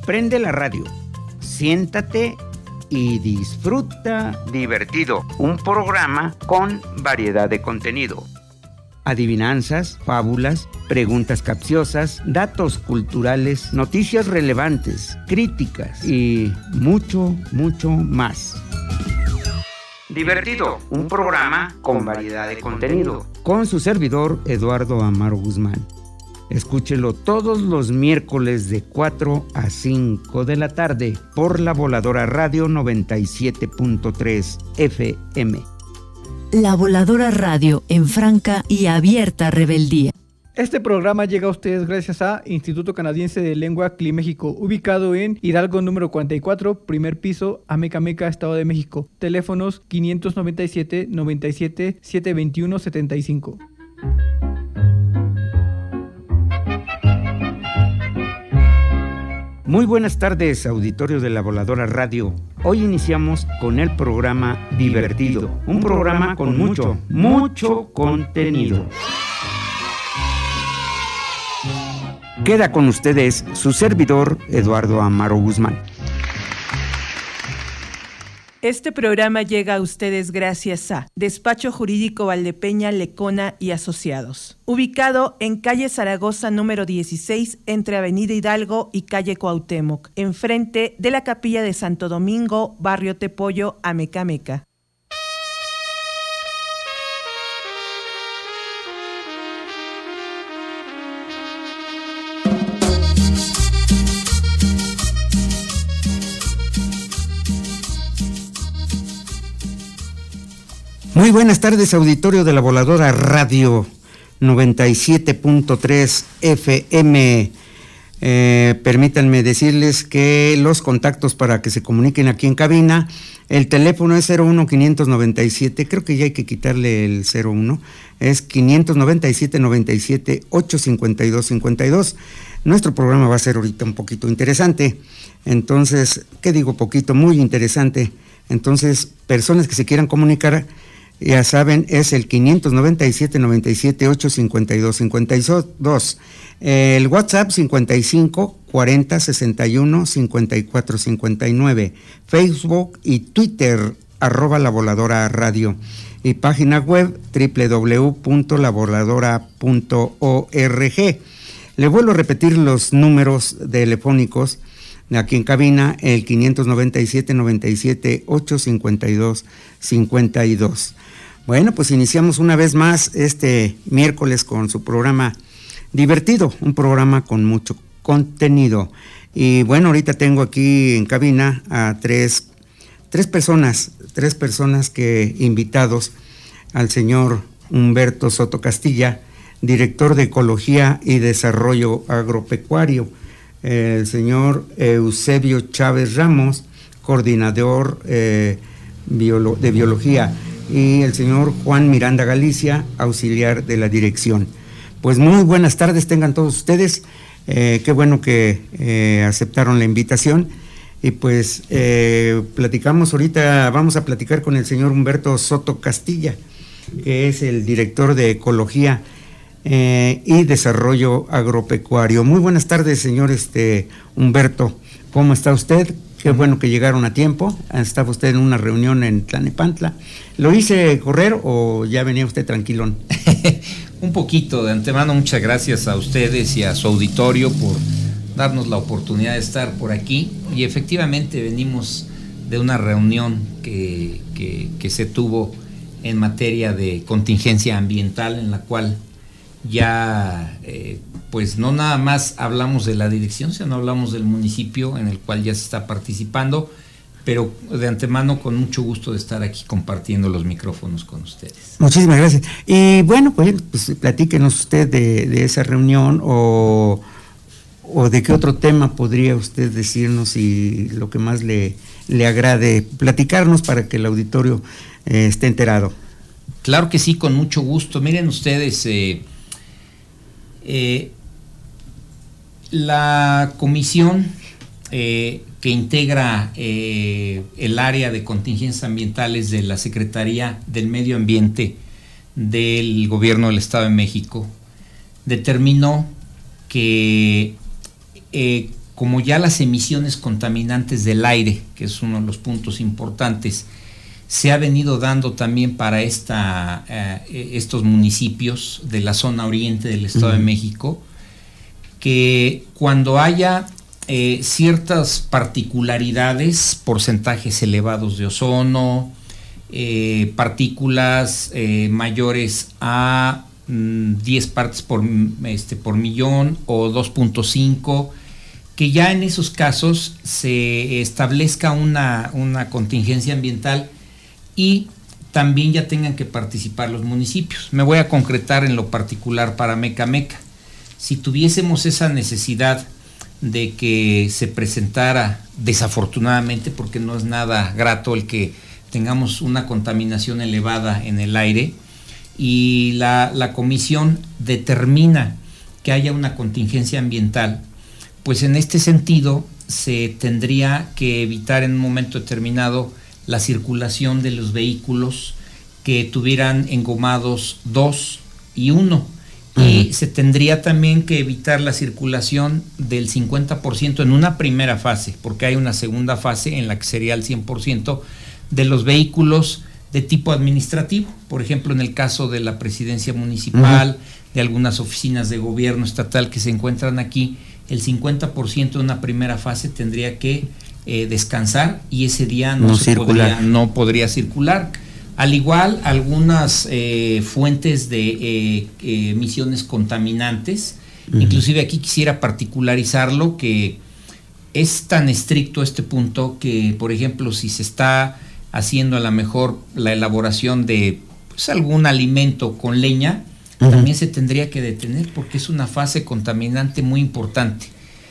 Prende la radio, siéntate y disfruta Divertido, un programa con variedad de contenido. Adivinanzas, fábulas, preguntas capciosas, datos culturales, noticias relevantes, críticas y mucho, mucho más. Divertido, un programa con variedad de contenido. Con su servidor, Eduardo Amaro Guzmán. Escúchelo todos los miércoles de 4 a 5 de la tarde por La Voladora Radio 97.3 FM. La Voladora Radio, en franca y abierta rebeldía. Este programa llega a ustedes gracias a Instituto Canadiense de Lengua CLIMéxico, ubicado en Hidalgo número 44, primer piso, Amecameca, Estado de México. Teléfonos 597 97 721 75. Muy buenas tardes, auditorio de La Voladora Radio. Hoy iniciamos con el programa Divertido, un programa con mucho, mucho contenido. Queda con ustedes su servidor, Eduardo Amaro Guzmán. Este programa llega a ustedes gracias a Despacho Jurídico Valdepeña, Lecona y Asociados, ubicado en calle Zaragoza número 16, entre Avenida Hidalgo y calle Cuauhtémoc, enfrente de la Capilla de Santo Domingo, barrio Tepollo, Amecameca. Muy buenas tardes, auditorio de La Voladora Radio 97.3 FM. Permítanme decirles que los contactos para que se comuniquen aquí en cabina, el teléfono es 01597, creo que ya hay que quitarle el 01, es 597 97 852 52. Nuestro programa va a ser ahorita un poquito interesante, entonces, ¿qué digo poquito? Muy interesante. Entonces, personas que se quieran comunicar, ya saben, es el 597 97 852 52. El WhatsApp 55 40 61 54 59. Facebook y Twitter @La Voladora Radio. Y página web www.lavoladora.org. Le vuelvo a repetir los números telefónicos aquí en cabina, el 597 97 852 52. Bueno, pues iniciamos una vez más este miércoles con su programa Divertido, un programa con mucho contenido. Y bueno, ahorita tengo aquí en cabina a tres personas que invitados, al señor Humberto Soto Castilla, director de Ecología y Desarrollo Agropecuario, el señor Eusebio Chávez Ramos, coordinador de Biología, y el señor Juan Miranda Galicia, auxiliar de la dirección. Pues muy buenas tardes tengan todos ustedes, qué bueno que aceptaron la invitación, y pues platicamos ahorita, vamos a platicar con el señor Humberto Soto Castilla, que es el director de Ecología y Desarrollo Agropecuario. Muy buenas tardes, señor Humberto, ¿cómo está usted? Qué bueno que llegaron a tiempo. Estaba usted en una reunión en Tlalnepantla. ¿Lo hice correr o ya venía usted tranquilón? Un poquito. De antemano, muchas gracias a ustedes y a su auditorio por darnos la oportunidad de estar por aquí. Y efectivamente venimos de una reunión que se tuvo en materia de contingencia ambiental, en la cual ya pues no nada más hablamos de la dirección, sino hablamos del municipio en el cual ya se está participando, pero de antemano con mucho gusto de estar aquí compartiendo los micrófonos con ustedes. Muchísimas gracias. Y bueno, pues platíquenos usted de esa reunión o de qué otro tema podría usted decirnos y lo que más le agrade platicarnos para que el auditorio esté enterado. Claro que sí, con mucho gusto. Miren ustedes, la comisión que integra el área de contingencias ambientales de la Secretaría del Medio Ambiente del Gobierno del Estado de México determinó que como ya las emisiones contaminantes del aire, que es uno de los puntos importantes, se ha venido dando también para estos municipios de la zona oriente del Estado de México, que cuando haya ciertas particularidades, porcentajes elevados de ozono, partículas mayores a 10 partes por millón o 2.5, que ya en esos casos se establezca una contingencia ambiental y también ya tengan que participar los municipios. Me voy a concretar en lo particular para Mecameca. Si tuviésemos esa necesidad de que se presentara, desafortunadamente, porque no es nada grato el que tengamos una contaminación elevada en el aire, y la comisión determina que haya una contingencia ambiental, pues en este sentido se tendría que evitar en un momento determinado la circulación de los vehículos que tuvieran engomados 2 y 1, y se tendría también que evitar la circulación del 50% en una primera fase, porque hay una segunda fase en la que sería el 100% de los vehículos de tipo administrativo, por ejemplo en el caso de la presidencia municipal, de algunas oficinas de gobierno estatal que se encuentran aquí, el 50% de una primera fase tendría que descansar y ese día no podría circular. Al igual, algunas fuentes de emisiones contaminantes, inclusive aquí quisiera particularizarlo, que es tan estricto este punto que, por ejemplo, si se está haciendo a lo mejor la elaboración de algún alimento con leña, también se tendría que detener porque es una fase contaminante muy importante.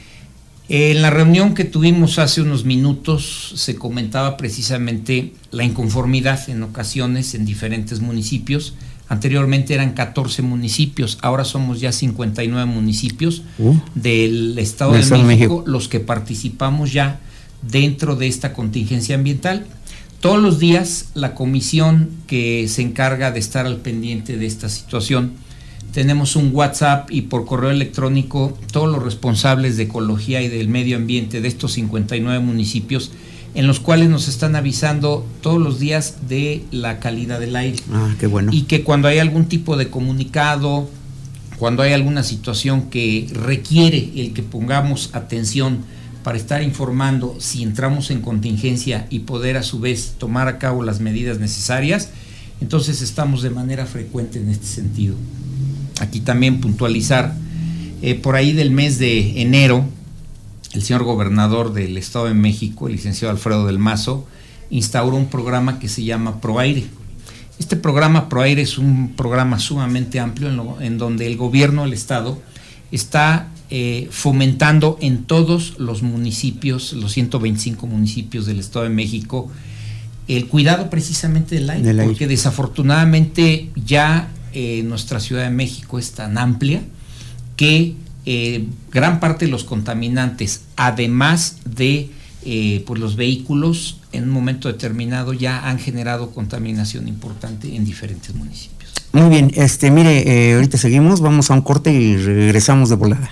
En la reunión que tuvimos hace unos minutos se comentaba precisamente la inconformidad en ocasiones en diferentes municipios. Anteriormente eran 14 municipios, ahora somos ya 59 municipios del Estado de México los que participamos ya dentro de esta contingencia ambiental. Todos los días la comisión que se encarga de estar al pendiente de esta situación, tenemos un WhatsApp y por correo electrónico todos los responsables de ecología y del medio ambiente de estos 59 municipios, en los cuales nos están avisando todos los días de la calidad del aire. Qué bueno. Y que cuando hay algún tipo de comunicado, cuando hay alguna situación que requiere el que pongamos atención para estar informando si entramos en contingencia y poder a su vez tomar a cabo las medidas necesarias, entonces estamos de manera frecuente en este sentido. Aquí también puntualizar, por ahí del mes de enero, el señor gobernador del Estado de México, el licenciado Alfredo del Mazo, instauró un programa que se llama ProAire. Este programa ProAire es un programa sumamente amplio en donde el gobierno del Estado está fomentando en todos los municipios, los 125 municipios del Estado de México, el cuidado precisamente del aire, porque desafortunadamente ya nuestra Ciudad de México es tan amplia que gran parte de los contaminantes, además de pues los vehículos, en un momento determinado ya han generado contaminación importante en diferentes municipios. Muy bien, mire, ahorita seguimos, vamos a un corte y regresamos de volada.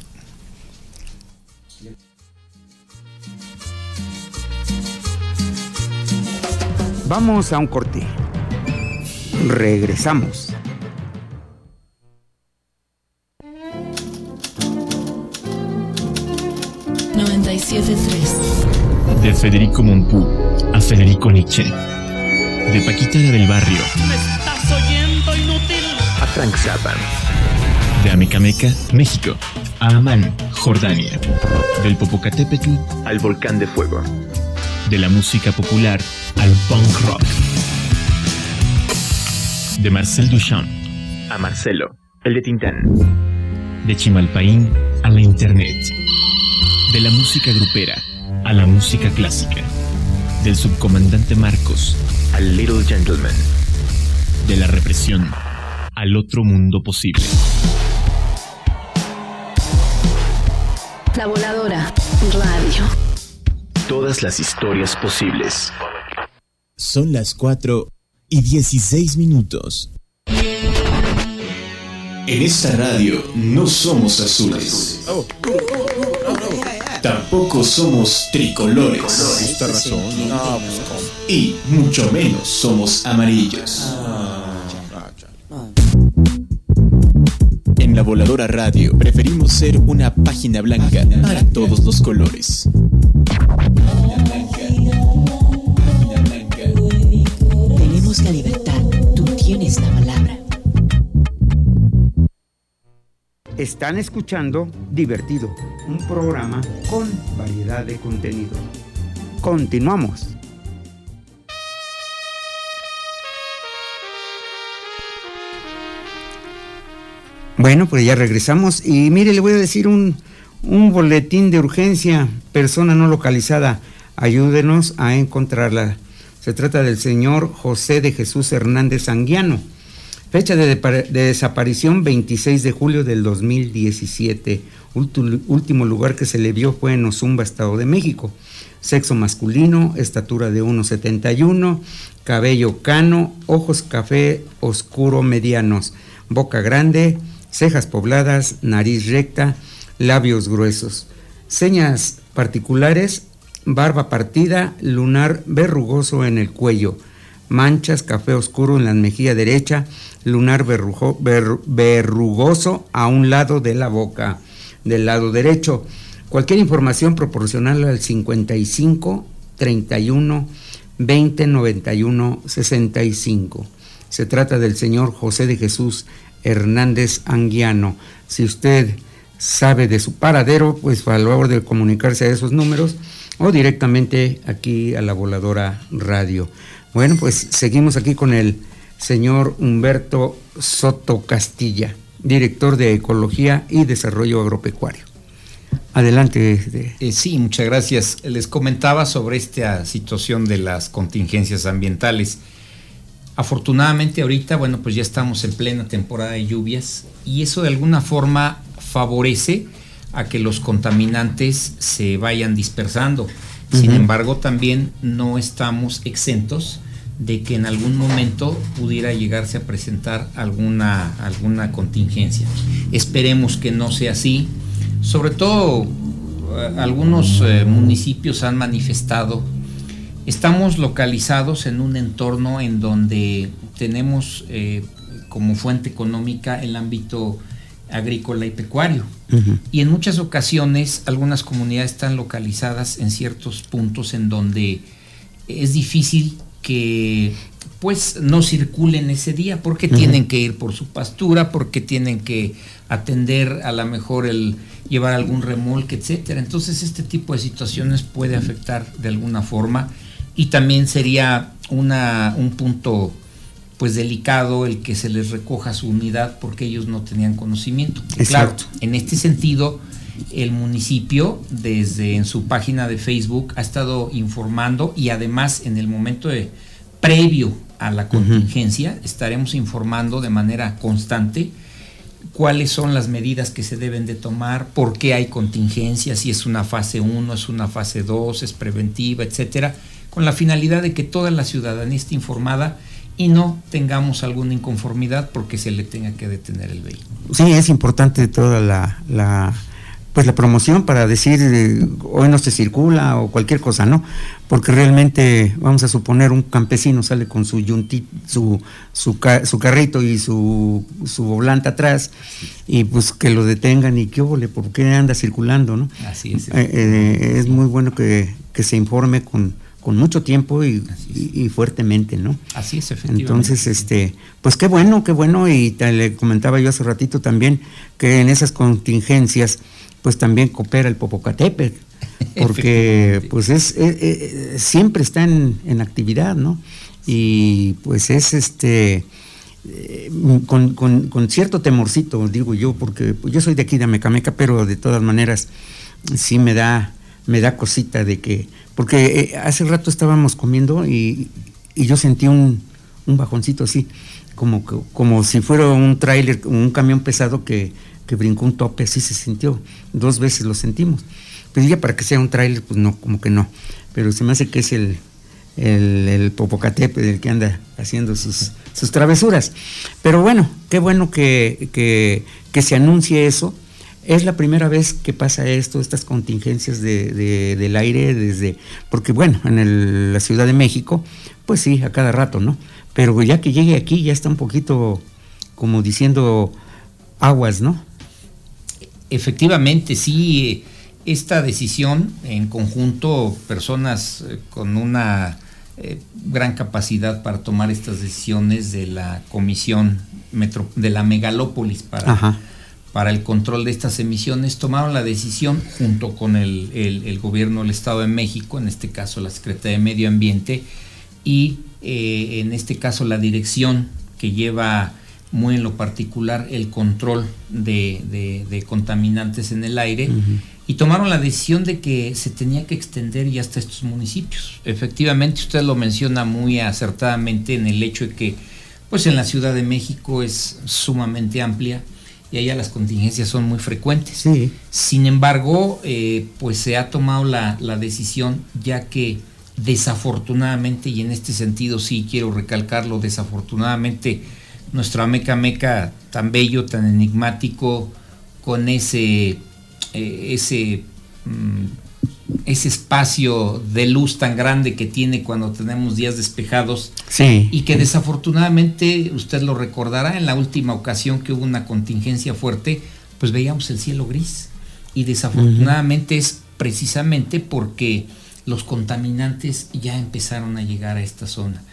Vamos a un corte. Regresamos. De Federico Mompou a Federico Nietzsche. De Paquita la del Barrio. ¿Me estás oyendo, inútil? A Frank Zappa. De Amecameca, México, a Amán, Jordania. Del Popocatépetl al Volcán de Fuego. De la música popular al punk rock. De Marcel Duchamp a Marcelo, el de Tintán. De Chimalpaín a la internet. De la música grupera a la música clásica. Del subcomandante Marcos al Little Gentleman. De la represión al otro mundo posible. La Voladora Radio. Todas las historias posibles. Son las 4:16. En esta radio no somos azules. Tampoco tampoco somos tricolores. Esta razón. No, y mucho menos somos amarillos. En La Voladora Radio preferimos ser una página blanca para todos los colores. Tenemos la libertad, tú tienes la palabra. Están escuchando Divertido, un programa con variedad de contenido. Continuamos. Bueno, pues ya regresamos y mire, le voy a decir un boletín de urgencia, persona no localizada, ayúdenos a encontrarla. Se trata del señor José de Jesús Hernández Anguiano. Fecha de desaparición 26 de julio del 2017. Último lugar que se le vio fue en Ozumba, Estado de México. Sexo masculino, estatura de 1,71, cabello cano, ojos café oscuro medianos, boca grande, cejas pobladas, nariz recta, labios gruesos. Señas particulares: barba partida, lunar verrugoso en el cuello, manchas café oscuro en la mejilla derecha, lunar verrugoso a un lado de la boca, del lado derecho. Cualquier información proporcional al 55 31 20 91 65. Se trata del señor José de Jesús Hernández Anguiano. Si usted sabe de su paradero, pues a favor de comunicarse a esos números o directamente aquí a La Voladora Radio. Bueno, pues seguimos aquí con el señor Humberto Soto Castilla, director de Ecología y Desarrollo Agropecuario. Adelante. Sí, muchas gracias. Les comentaba sobre esta situación de las contingencias ambientales. Afortunadamente ahorita, bueno, pues ya estamos en plena temporada de lluvias y eso de alguna forma favorece a que los contaminantes se vayan dispersando. Sin embargo, también no estamos exentos de que en algún momento pudiera llegarse a presentar alguna contingencia. Esperemos que no sea así. Sobre todo, algunos municipios han manifestado. Estamos localizados en un entorno en donde tenemos como fuente económica el ámbito agrícola y pecuario. Y en muchas ocasiones algunas comunidades están localizadas en ciertos puntos en donde es difícil que pues no circulen ese día porque tienen que ir por su pastura, porque tienen que atender a lo mejor el llevar algún remolque, etcétera. Entonces este tipo de situaciones puede afectar de alguna forma y también sería un punto pues delicado el que se les recoja su unidad porque ellos no tenían conocimiento. Exacto. Claro, en este sentido el municipio desde en su página de Facebook ha estado informando y además en el momento previo a la contingencia estaremos informando de manera constante cuáles son las medidas que se deben de tomar, por qué hay contingencia, si es una fase 1, es una fase 2, es preventiva, etcétera, con la finalidad de que toda la ciudadanía esté informada y no tengamos alguna inconformidad porque se le tenga que detener el vehículo. Sí, es importante toda la promoción para decir hoy no se circula o cualquier cosa, ¿no? Porque realmente, vamos a suponer, un campesino sale con su su carrito y su volante atrás y pues que lo detengan y qué óvole, ¿por qué anda circulando, no? Así es. Es muy bueno que se informe con mucho tiempo y fuertemente, ¿no? Así es, efectivamente. Entonces, pues qué bueno, y le comentaba yo hace ratito también que en esas contingencias pues también coopera el Popocatépetl, porque pues siempre está en actividad, ¿no? Y pues es con cierto temorcito, digo yo, porque yo soy de aquí de Amecameca, pero de todas maneras sí me da cosita de que, porque hace rato estábamos comiendo y yo sentí un bajoncito así, como si fuera un tráiler, un camión pesado que brincó un tope, así se sintió, 2 veces lo sentimos. Pues ya para que sea un tráiler, pues no, como que no, pero se me hace que es el Popocatépetl el que anda haciendo sus travesuras. Pero bueno, qué bueno que se anuncie eso. Es la primera vez que pasa esto, estas contingencias del aire, porque bueno, en la Ciudad de México, pues sí, a cada rato, ¿no? Pero ya que llegue aquí ya está un poquito como diciendo aguas, ¿no? Efectivamente, sí, esta decisión en conjunto, personas con una gran capacidad para tomar estas decisiones de la Comisión de la Megalópolis para el control de estas emisiones, tomaron la decisión junto con el gobierno del Estado de México, en este caso la Secretaría de Medio Ambiente, y en este caso la dirección que lleva muy en lo particular el control de contaminantes en el aire, y tomaron la decisión de que se tenía que extender ya hasta estos municipios. Efectivamente, usted lo menciona muy acertadamente en el hecho de que pues en la Ciudad de México es sumamente amplia y allá las contingencias son muy frecuentes. Sí. Sin embargo, pues se ha tomado la decisión, ya que desafortunadamente, y en este sentido sí quiero recalcarlo, desafortunadamente nuestro Ameca Meca tan bello, tan enigmático, con ese espacio de luz tan grande que tiene cuando tenemos días despejados, sí, y que desafortunadamente, usted lo recordará, en la última ocasión que hubo una contingencia fuerte, pues veíamos el cielo gris, y desafortunadamente es precisamente porque los contaminantes ya empezaron a llegar a esta zona.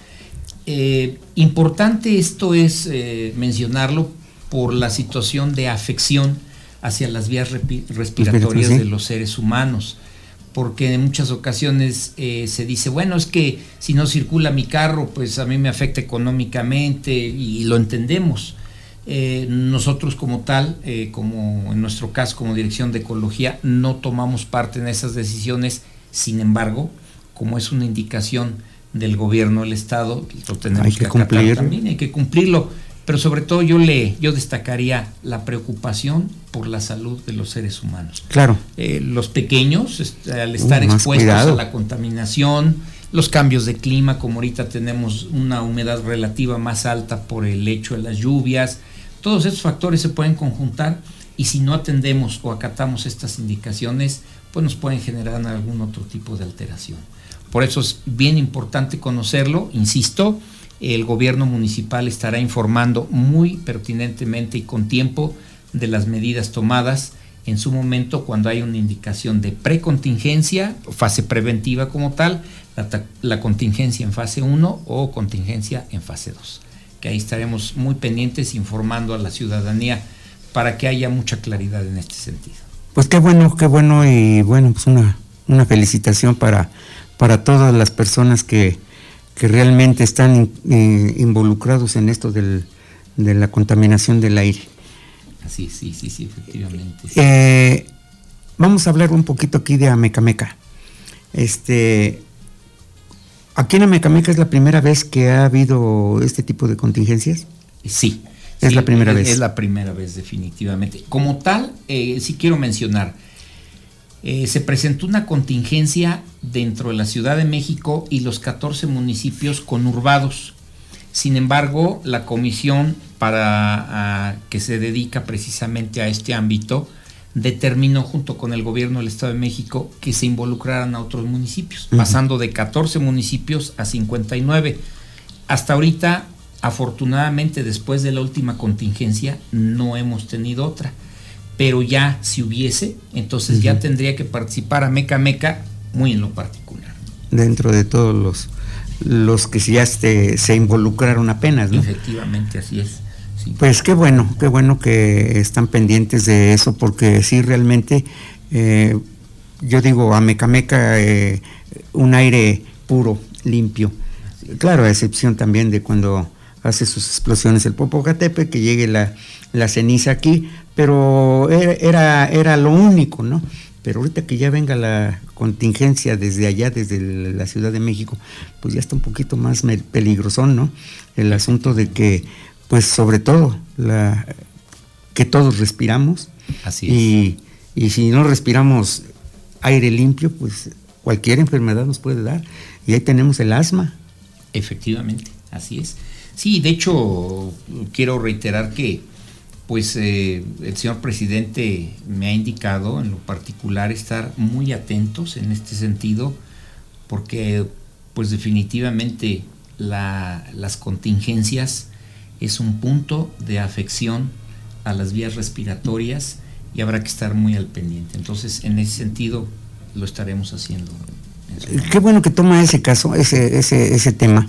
Importante esto es mencionarlo por la situación de afección hacia las vías respiratorias de los seres humanos, porque en muchas ocasiones se dice, bueno, es que si no circula mi carro, pues a mí me afecta económicamente, y lo entendemos. Nosotros como tal, como en nuestro caso como Dirección de Ecología, no tomamos parte en esas decisiones. Sin embargo, como es una indicación del gobierno del Estado, lo tenemos que acatar también, hay que cumplirlo. Pero sobre todo yo destacaría la preocupación por la salud de los seres humanos. Claro. Los pequeños, al estar expuestos a la contaminación, los cambios de clima, como ahorita tenemos una humedad relativa más alta por el hecho de las lluvias, todos estos factores se pueden conjuntar, y si no atendemos o acatamos estas indicaciones, pues nos pueden generar algún otro tipo de alteración. Por eso es bien importante conocerlo, insisto. El gobierno municipal estará informando muy pertinentemente y con tiempo de las medidas tomadas en su momento cuando hay una indicación de precontingencia, fase preventiva como tal, la contingencia en fase 1 o contingencia en fase 2. Que ahí estaremos muy pendientes informando a la ciudadanía para que haya mucha claridad en este sentido. Pues qué bueno, y bueno, pues una felicitación para todas las personas que realmente están involucrados en esto de la contaminación del aire. Así, sí, efectivamente. Vamos a hablar un poquito aquí de Ameca Meca. ¿Aquí en Ameca Meca es la primera vez que ha habido este tipo de contingencias? Sí. Es la primera vez. Es la primera vez, definitivamente. Como tal, sí quiero mencionar, se presentó una contingencia dentro de la Ciudad de México y los 14 municipios conurbados. Sin embargo, la comisión que se dedica precisamente a este ámbito determinó junto con el gobierno del Estado de México que se involucraran a otros municipios, pasando de 14 municipios a 59. Hasta ahorita, afortunadamente, después de la última contingencia, no hemos tenido otra. Pero ya si hubiese, entonces ya tendría que participar Ameca Meca muy en lo particular. Dentro de todos los que ya se involucraron apenas, ¿no? Efectivamente, así es. Sí. Pues qué bueno que están pendientes de eso, porque sí, realmente, yo digo, Ameca Meca, un aire puro, limpio. Claro, a excepción también de cuando hace sus explosiones el Popocatépetl, que llegue la ceniza aquí, pero era lo único, ¿no? Pero ahorita que ya venga la contingencia desde allá, desde la Ciudad de México, pues ya está un poquito más peligrosón, ¿no? El asunto de que, pues sobre todo, que todos respiramos. Así es. Y si no respiramos aire limpio, pues cualquier enfermedad nos puede dar. Y ahí tenemos el asma. Efectivamente, así es. Sí, de hecho, quiero reiterar que pues el señor presidente me ha indicado en lo particular estar muy atentos en este sentido, porque pues definitivamente las contingencias es un punto de afección a las vías respiratorias y habrá que estar muy al pendiente. Entonces, en ese sentido, lo estaremos haciendo. Qué bueno que toma ese caso, ese tema.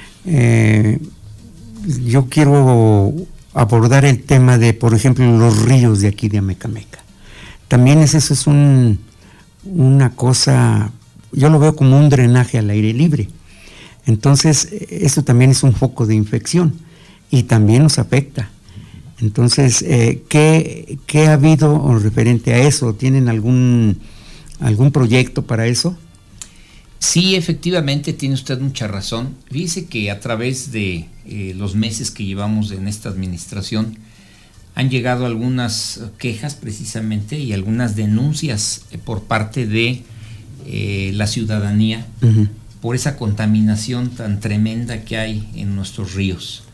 Yo quiero abordar el tema de, por ejemplo, los ríos de aquí de Amecameca. También eso es una cosa, yo lo veo como un drenaje al aire libre. Entonces, eso también es un foco de infección y también nos afecta. Entonces, ¿qué ha habido referente a eso? ¿Tienen algún proyecto para eso? Sí, efectivamente, tiene usted mucha razón. Fíjese que a través de los meses que llevamos en esta administración han llegado algunas quejas precisamente y algunas denuncias por parte de la ciudadanía por esa contaminación tan tremenda que hay en nuestros ríos.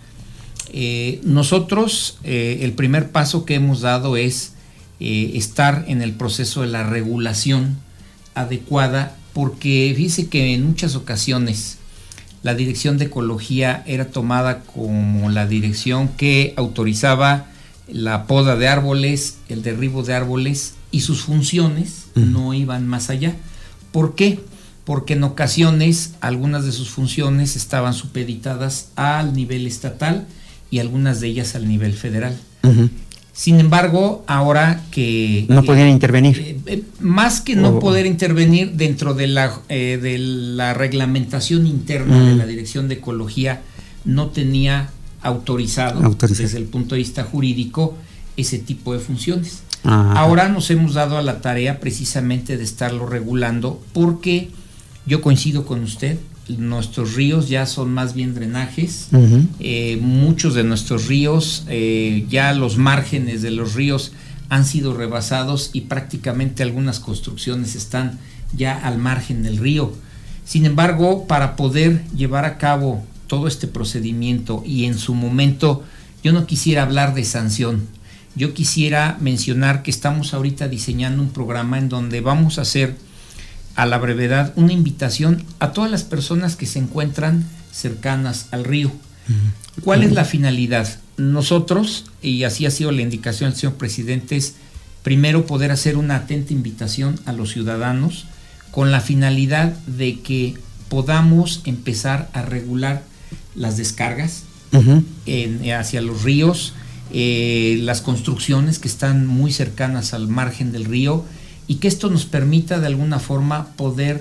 Nosotros, el primer paso que hemos dado es estar en el proceso de la regulación adecuada, porque fíjese que en muchas ocasiones la Dirección de Ecología era tomada como la dirección que autorizaba la poda de árboles, el derribo de árboles, y sus funciones no iban más allá. ¿Por qué? Porque en ocasiones algunas de sus funciones estaban supeditadas al nivel estatal y algunas de ellas al nivel federal. Sin embargo, ahora que... No podían intervenir. Más que no poder intervenir dentro de la reglamentación interna de la Dirección de Ecología, no tenía autorizado desde el punto de vista jurídico ese tipo de funciones. Ahora nos hemos dado a la tarea precisamente de estarlo regulando, porque yo coincido con usted, nuestros ríos ya son más bien drenajes. Muchos de nuestros ríos, ya los márgenes de los ríos han sido rebasados y prácticamente algunas construcciones están ya al margen del río. Sin embargo, para poder llevar a cabo todo este procedimiento, y en su momento yo no quisiera hablar de sanción, yo quisiera mencionar que estamos ahorita diseñando un programa en donde vamos a hacer a la brevedad una invitación a todas las personas que se encuentran cercanas al río. ¿Cuál es la finalidad? Nosotros, y así ha sido la indicación del señor presidente, es primero poder hacer una atenta invitación a los ciudadanos con la finalidad de que podamos empezar a regular las descargas hacia los ríos, las construcciones que están muy cercanas al margen del río, y que esto nos permita de alguna forma poder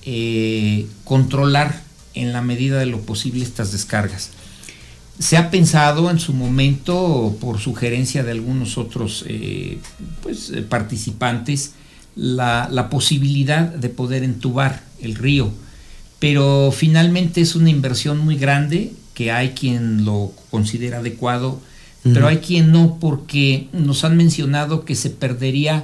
controlar en la medida de lo posible estas descargas. Se ha pensado en su momento, por sugerencia de algunos otros participantes, la posibilidad de poder entubar el río, pero finalmente es una inversión muy grande, que hay quien lo considera adecuado, pero hay quien no, porque nos han mencionado que se perdería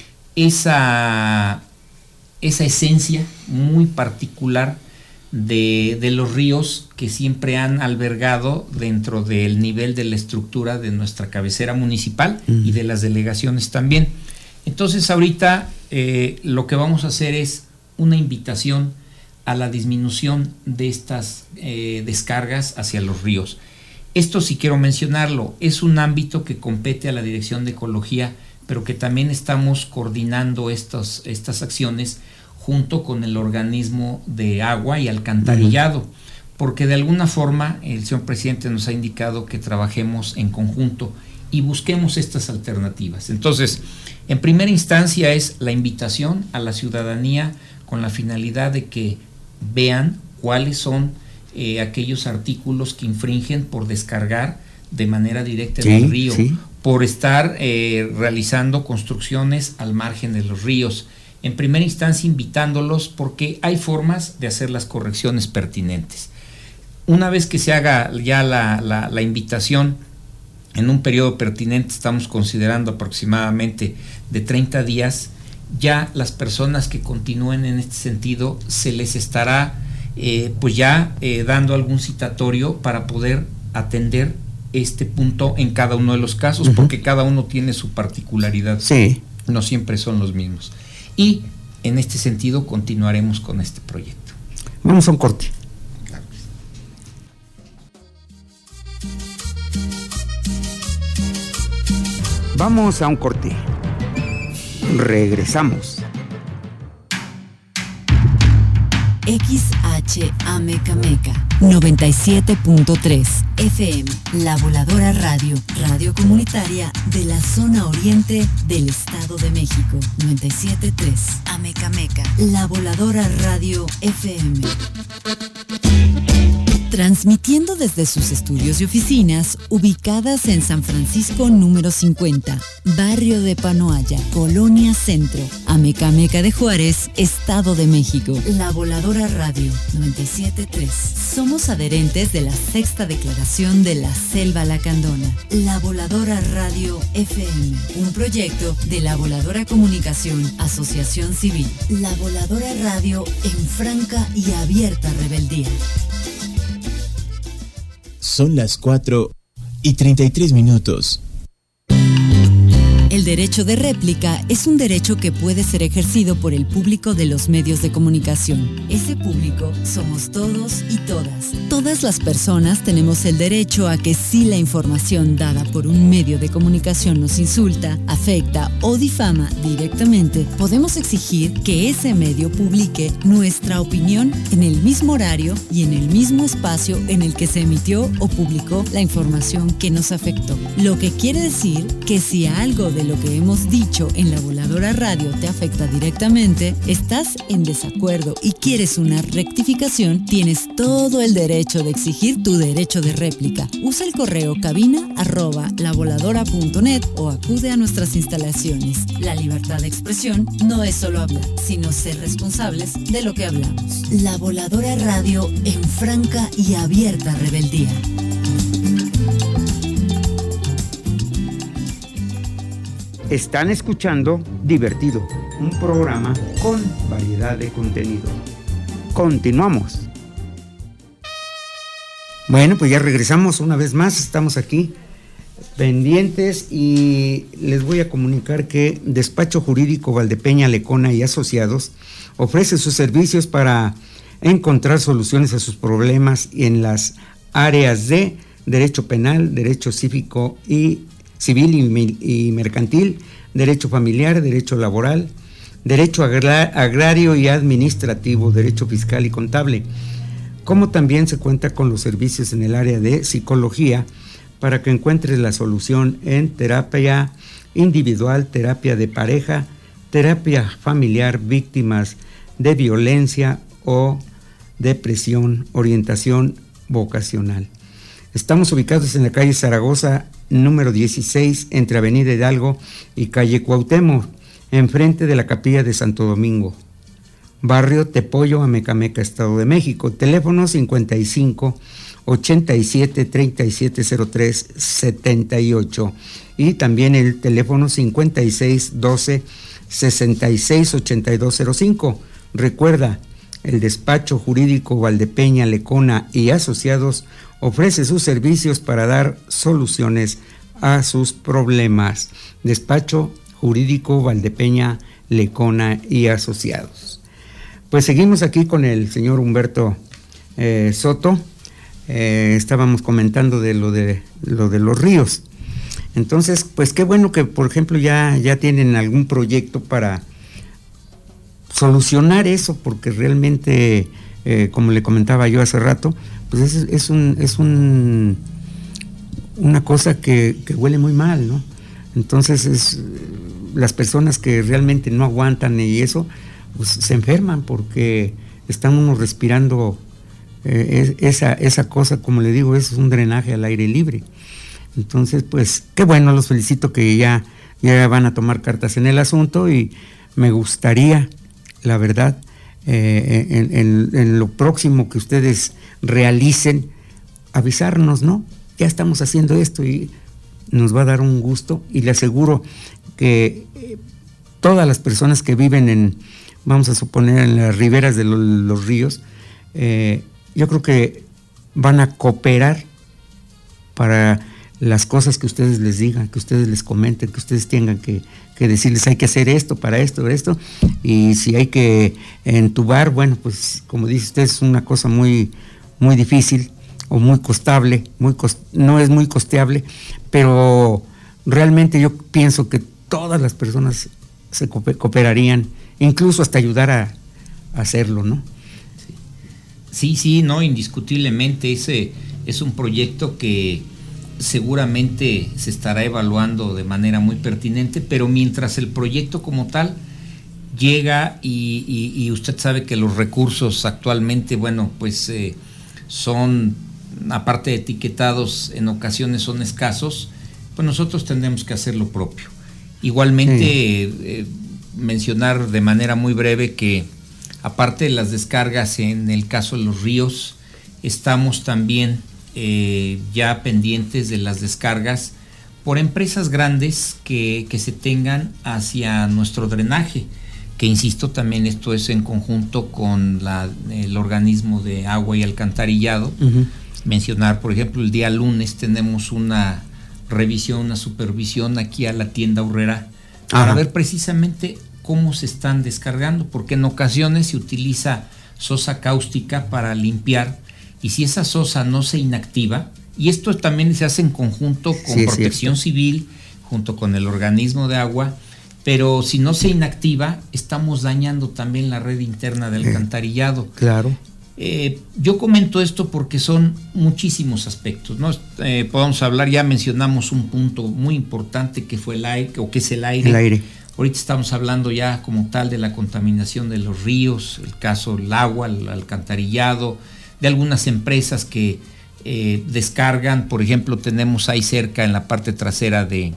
esa esencia muy particular de los ríos que siempre han albergado dentro del nivel de la estructura de nuestra cabecera municipal y de las delegaciones también. Entonces ahorita lo que vamos a hacer es una invitación a la disminución de estas descargas hacia los ríos. Esto, sí quiero mencionarlo, es un ámbito que compete a la Dirección de Ecología, pero que también estamos coordinando estas acciones junto con el organismo de agua y alcantarillado, porque de alguna forma el señor presidente nos ha indicado que trabajemos en conjunto y busquemos estas alternativas. Entonces, en primera instancia es la invitación a la ciudadanía con la finalidad de que vean cuáles son aquellos artículos que infringen por descargar de manera directa en el río, por estar realizando construcciones al margen de los ríos. En primera instancia invitándolos, porque hay formas de hacer las correcciones pertinentes. Una vez que se haga ya la invitación en un periodo pertinente, estamos considerando aproximadamente de 30 días, ya las personas que continúen en este sentido se les estará dando algún citatorio para poder atender este punto en cada uno de los casos, porque cada uno tiene su particularidad. Sí. No siempre son los mismos. Y en este sentido continuaremos con este proyecto. Vamos a un corte. Vamos a un corte. Regresamos. XHAMECAMECA 97.3 FM, La Voladora Radio, radio comunitaria de la zona oriente del Estado de México. 97.3 AMECAMECA, La Voladora Radio FM. Transmitiendo desde sus estudios y oficinas ubicadas en San Francisco número 50, Barrio de Panoaya, Colonia Centro, Amecameca de Juárez, Estado de México. La Voladora Radio 97.3. Somos adherentes de la Sexta Declaración de la Selva Lacandona. La Voladora Radio FM, un proyecto de La Voladora Comunicación, Asociación Civil. La Voladora Radio en franca y abierta rebeldía. Son las 4:33. El derecho de réplica es un derecho que puede ser ejercido por el público de los medios de comunicación. Ese público somos todos y todas. Todas las personas tenemos el derecho a que si la información dada por un medio de comunicación nos insulta, afecta o difama directamente, podemos exigir que ese medio publique nuestra opinión en el mismo horario y en el mismo espacio en el que se emitió o publicó la información que nos afectó. Lo que quiere decir que si algo de lo que hemos dicho en La Voladora Radio te afecta directamente, estás en desacuerdo y quieres una rectificación, tienes todo el derecho de exigir tu derecho de réplica. Usa el correo cabina@lavoladora.net o acude a nuestras instalaciones. La libertad de expresión no es solo hablar, sino ser responsables de lo que hablamos. La Voladora Radio en franca y abierta rebeldía. Están escuchando Divertido, un programa con variedad de contenido. Continuamos. Bueno, pues ya regresamos una vez más, estamos aquí pendientes y les voy a comunicar que Despacho Jurídico Valdepeña, Lecona y Asociados ofrece sus servicios para encontrar soluciones a sus problemas en las áreas de derecho penal, derecho cívico y civil y mercantil, derecho familiar, derecho laboral, derecho agrario y administrativo, derecho fiscal y contable, como también se cuenta con los servicios en el área de psicología para que encuentres la solución en terapia individual, terapia de pareja, terapia familiar, víctimas de violencia o depresión, orientación vocacional. Estamos ubicados en la calle Zaragoza, número 16, entre Avenida Hidalgo y calle Cuauhtémoc, enfrente de la Capilla de Santo Domingo. Barrio Tepollo, Amecameca, Estado de México. Teléfono 55 87 3703 78 y también el teléfono 56 12 66 8205. Recuerda, el Despacho Jurídico Valdepeña, Lecona y Asociados ofrece sus servicios para dar soluciones a sus problemas. Despacho Jurídico Valdepeña, Lecona y Asociados. Pues seguimos aquí con el señor Humberto Soto. Estábamos comentando de lo de los ríos. Entonces, pues qué bueno que, por ejemplo, ya tienen algún proyecto para solucionar eso, porque realmente, como le comentaba yo hace rato, pues es una cosa que huele muy mal, ¿no? Entonces las personas que realmente no aguantan y eso, pues se enferman porque están uno respirando esa cosa, como le digo, es un drenaje al aire libre. Entonces, pues qué bueno, los felicito que ya van a tomar cartas en el asunto y me gustaría, la verdad, en lo próximo que ustedes realicen, avisarnos, ¿no? Ya estamos haciendo esto y nos va a dar un gusto, y le aseguro que todas las personas que viven vamos a suponer, en las riberas de los ríos, yo creo que van a cooperar para las cosas que ustedes les digan, que ustedes les comenten, que ustedes tengan que decirles hay que hacer esto, para esto, y si hay que entubar, bueno, pues como dice usted, es una cosa muy, muy difícil o muy costable, no es muy costeable, pero realmente yo pienso que todas las personas se cooperarían, incluso hasta ayudar a hacerlo, ¿no? Sí, no, indiscutiblemente ese es un proyecto que seguramente se estará evaluando de manera muy pertinente, pero mientras el proyecto como tal llega y usted sabe que los recursos actualmente, bueno, pues son, aparte de etiquetados, en ocasiones son escasos, pues nosotros tendremos que hacer lo propio. Igualmente, mencionar de manera muy breve que aparte de las descargas en el caso de los ríos, estamos también ya pendientes de las descargas por empresas grandes que se tengan hacia nuestro drenaje, que insisto, también esto es en conjunto con el organismo de agua y alcantarillado. Uh-huh. Mencionar, por ejemplo, el día lunes tenemos una revisión, una supervisión aquí a la tienda Urrera, para ver precisamente cómo se están descargando, porque en ocasiones se utiliza sosa cáustica para limpiar, y si esa sosa no se inactiva, y esto también se hace en conjunto con Protección Civil, junto con el organismo de agua, pero si no se inactiva, estamos dañando también la red interna del alcantarillado. Claro. Yo comento esto porque son muchísimos aspectos, ¿no? Podemos hablar, ya mencionamos un punto muy importante que fue el aire, o que es el aire. El aire. Ahorita estamos hablando ya como tal de la contaminación de los ríos, el caso del agua, el alcantarillado, de algunas empresas que descargan. Por ejemplo, tenemos ahí cerca en la parte trasera de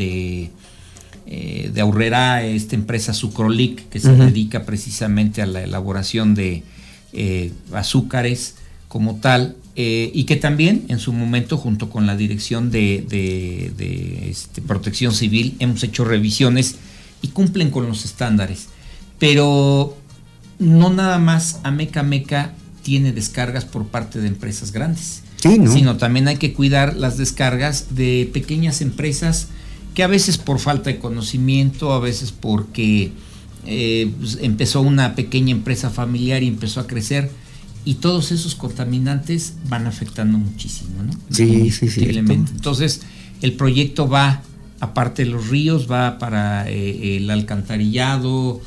Aurrera esta empresa Sucrolic, que se dedica precisamente a la elaboración de azúcares como tal, y que también en su momento, junto con la dirección de Protección Civil, hemos hecho revisiones y cumplen con los estándares. Pero no nada más Ameca tiene descargas por parte de empresas grandes, sino también hay que cuidar las descargas de pequeñas empresas que a veces por falta de conocimiento, a veces porque pues empezó una pequeña empresa familiar y empezó a crecer, y todos esos contaminantes van afectando muchísimo, ¿no? Sí. Entonces, el proyecto va, aparte de los ríos, va para el alcantarillado.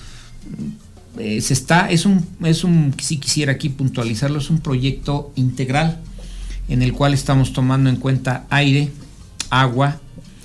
Si quisiera aquí puntualizarlo, es un proyecto integral en el cual estamos tomando en cuenta aire, agua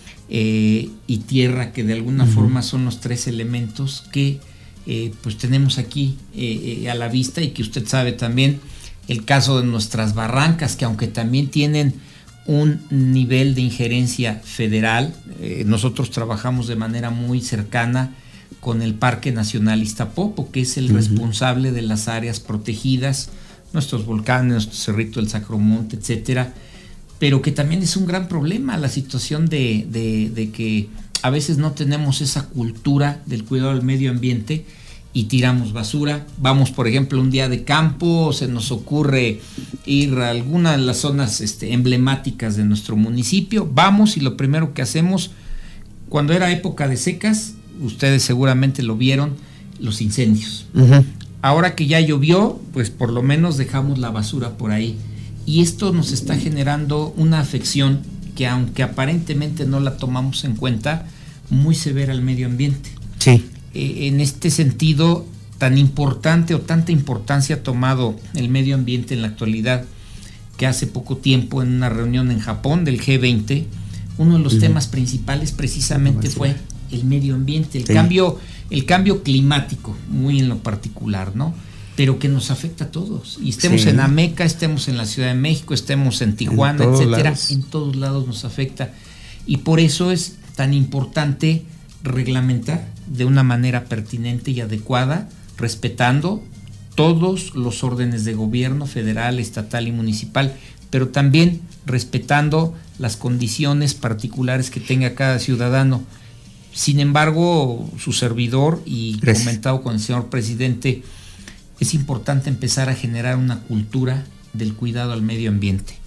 y tierra, que de alguna forma son los tres elementos que pues tenemos aquí a la vista, y que usted sabe también el caso de nuestras barrancas, que aunque también tienen un nivel de injerencia federal, nosotros trabajamos de manera muy cercana con el Parque Nacional Iztapopo, que es el responsable de las áreas protegidas, nuestros volcanes, nuestro Cerrito del Sacromonte, etcétera, pero que también es un gran problema la situación de que a veces no tenemos esa cultura del cuidado del medio ambiente y tiramos basura. Vamos, por ejemplo, un día de campo, se nos ocurre ir a alguna de las zonas emblemáticas de nuestro municipio, vamos y lo primero que hacemos, cuando era época de secas, ustedes seguramente lo vieron, los incendios. Ahora que ya llovió, pues por lo menos dejamos la basura por ahí, y esto nos está generando una afección que, aunque aparentemente no la tomamos en cuenta, muy severa al medio ambiente. Sí. En este sentido, tan importante o tanta importancia ha tomado el medio ambiente en la actualidad, que hace poco tiempo, en una reunión en Japón del G20, uno de los temas principales precisamente fue el medio ambiente, el cambio climático, muy en lo particular, ¿no? Pero que nos afecta a todos, y estemos en Ameca, estemos en la Ciudad de México, estemos en Tijuana, etcétera, en todos lados nos afecta, y por eso es tan importante reglamentar de una manera pertinente y adecuada, respetando todos los órdenes de gobierno federal, estatal y municipal, pero también respetando las condiciones particulares que tenga cada ciudadano. Sin embargo, su servidor, y comentado con el señor presidente, es importante empezar a generar una cultura del cuidado al medio ambiente.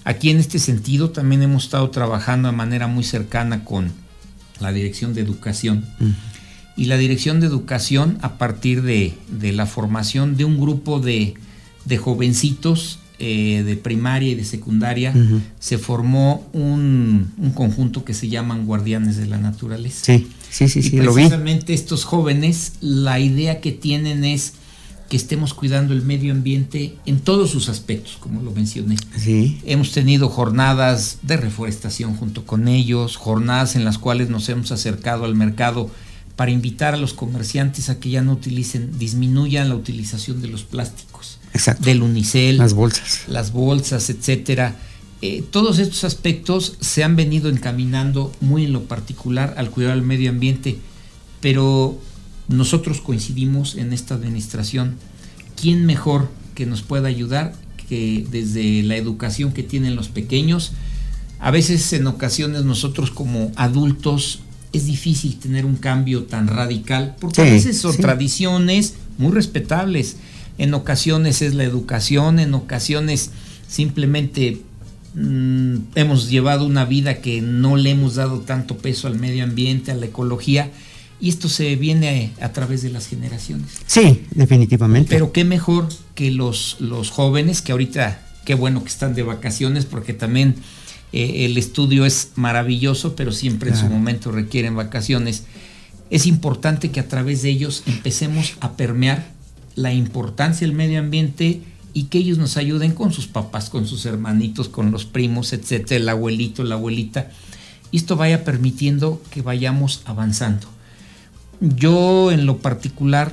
Aquí en este sentido también hemos estado trabajando de manera muy cercana con la Dirección de Educación. Y la Dirección de Educación, a partir de la formación de un grupo de jovencitos de primaria y de secundaria, se formó un conjunto que se llaman Guardianes de la Naturaleza. Sí, lo vi. Precisamente estos jóvenes, la idea que tienen es que estemos cuidando el medio ambiente en todos sus aspectos, como lo mencioné. Sí. Hemos tenido jornadas de reforestación junto con ellos, jornadas en las cuales nos hemos acercado al mercado para invitar a los comerciantes a que ya no disminuyan la utilización de los plásticos. Exacto. Del unicel, las bolsas, etcétera. Todos estos aspectos se han venido encaminando muy en lo particular al cuidado del medio ambiente, pero nosotros coincidimos en esta administración. ¿Quién mejor que nos pueda ayudar que desde la educación que tienen los pequeños? A veces, en ocasiones, nosotros como adultos es difícil tener un cambio tan radical, porque a veces son tradiciones muy respetables. En ocasiones es la educación, en ocasiones simplemente hemos llevado una vida que no le hemos dado tanto peso al medio ambiente, a la ecología, y esto se viene a través de las generaciones. Sí, definitivamente. Pero qué mejor que los jóvenes, que ahorita, qué bueno que están de vacaciones, porque también el estudio es maravilloso, pero siempre en su momento requieren vacaciones. Es importante que a través de ellos empecemos a permear la importancia del medio ambiente y que ellos nos ayuden con sus papás, con sus hermanitos, con los primos, etcétera, el abuelito, la abuelita. Y esto vaya permitiendo que vayamos avanzando. Yo, en lo particular,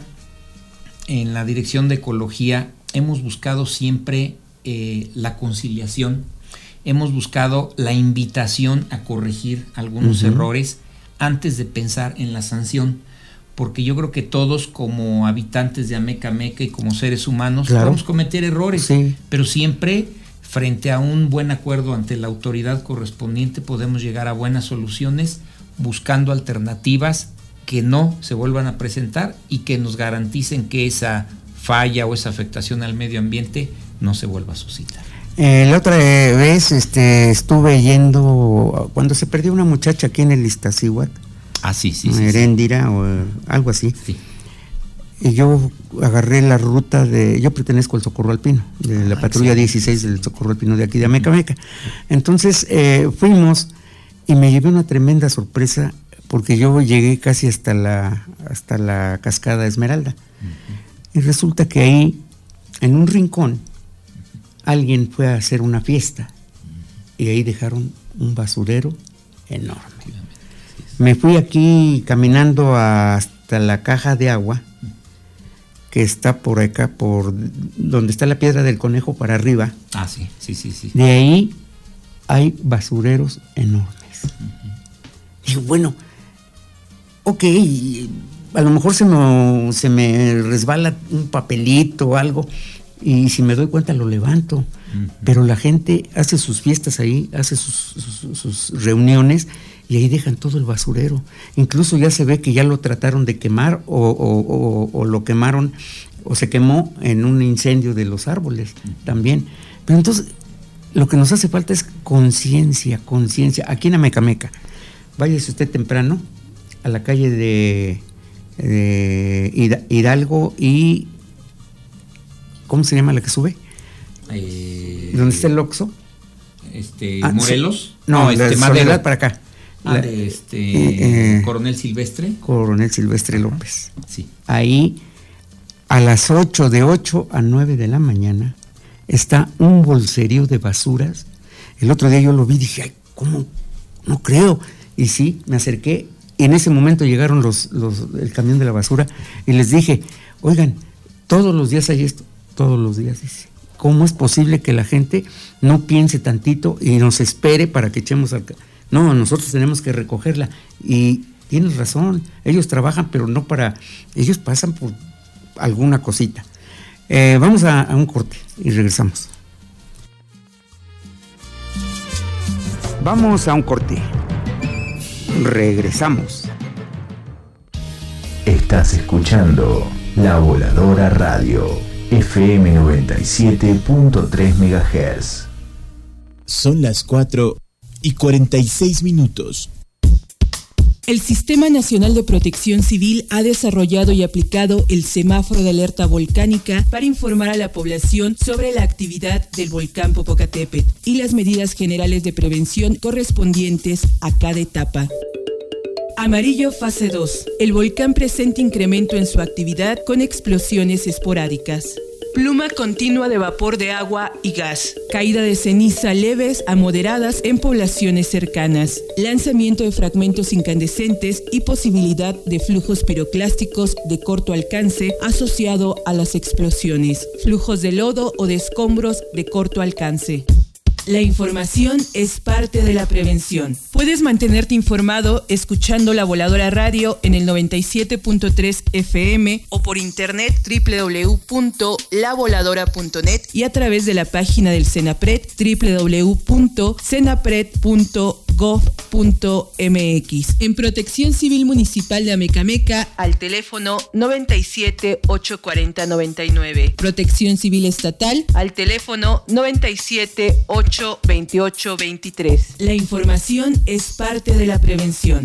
en la Dirección de Ecología, hemos buscado siempre la conciliación, hemos buscado la invitación a corregir algunos errores antes de pensar en la sanción, porque yo creo que todos, como habitantes de Amecameca y como seres humanos, podemos cometer errores, pero siempre frente a un buen acuerdo ante la autoridad correspondiente podemos llegar a buenas soluciones, buscando alternativas que no se vuelvan a presentar y que nos garanticen que esa falla o esa afectación al medio ambiente no se vuelva a suscitar. La otra vez estuve yendo cuando se perdió una muchacha aquí en el Iztaccíhuatl. Sí. Heréndira o algo así. Sí. Y yo agarré la ruta yo pertenezco al Socorro Alpino, de la patrulla 16 del Socorro Alpino de aquí de Amecameca. Entonces fuimos y me llevé una tremenda sorpresa, porque yo llegué casi hasta la cascada Esmeralda. Y resulta que ahí, en un rincón, alguien fue a hacer una fiesta y ahí dejaron un basurero enorme. Me fui aquí caminando hasta la caja de agua, que está por acá, por donde está la Piedra del Conejo para arriba. Sí. De ahí hay basureros enormes. Digo, bueno, ok, a lo mejor se me resbala un papelito o algo, y si me doy cuenta lo levanto. Pero la gente hace sus fiestas ahí, hace sus reuniones, y ahí dejan todo el basurero. Incluso ya se ve que ya lo trataron de quemar o lo quemaron o se quemó en un incendio de los árboles también. Pero entonces lo que nos hace falta es conciencia. Aquí en Amecameca, váyase usted temprano a la calle de Hidalgo y ¿cómo se llama la que sube? ¿Dónde está el Oxxo? Morelos. No, Madero. Soledad para acá. Coronel Silvestre. Coronel Silvestre López. Sí. Ahí, a las 8, de 8 a 9 de la mañana, está un bolserío de basuras. El otro día yo lo vi y dije, ay, ¿cómo? No creo. Y sí, me acerqué, y en ese momento llegaron el camión de la basura, y les dije, oigan, todos los días hay esto, todos los días, dice. ¿Cómo es posible que la gente no piense tantito y nos espere para que echemos al... No, nosotros tenemos que recogerla. Y tienes razón, ellos trabajan, pero no para... Ellos pasan por alguna cosita. Vamos a un corte y regresamos. Vamos a un corte. Regresamos. Estás escuchando La Voladora Radio, FM 97.3 MHz. Son las 4:46. El Sistema Nacional de Protección Civil ha desarrollado y aplicado el semáforo de alerta volcánica para informar a la población sobre la actividad del volcán Popocatépetl y las medidas generales de prevención correspondientes a cada etapa. Amarillo fase 2. El volcán presenta incremento en su actividad con explosiones esporádicas. Pluma continua de vapor de agua y gas. Caída de ceniza leves a moderadas en poblaciones cercanas. Lanzamiento de fragmentos incandescentes y posibilidad de flujos piroclásticos de corto alcance asociado a las explosiones. Flujos de lodo o de escombros de corto alcance. La información es parte de la prevención. Puedes mantenerte informado escuchando La Voladora Radio en el 97.3 FM o por internet www.lavoladora.net y a través de la página del CENAPRED www.cenapred.gov.mx. En Protección Civil Municipal de Amecameca al teléfono 97 840 99. Protección Civil Estatal al teléfono 97 828 23. La información es parte de la prevención.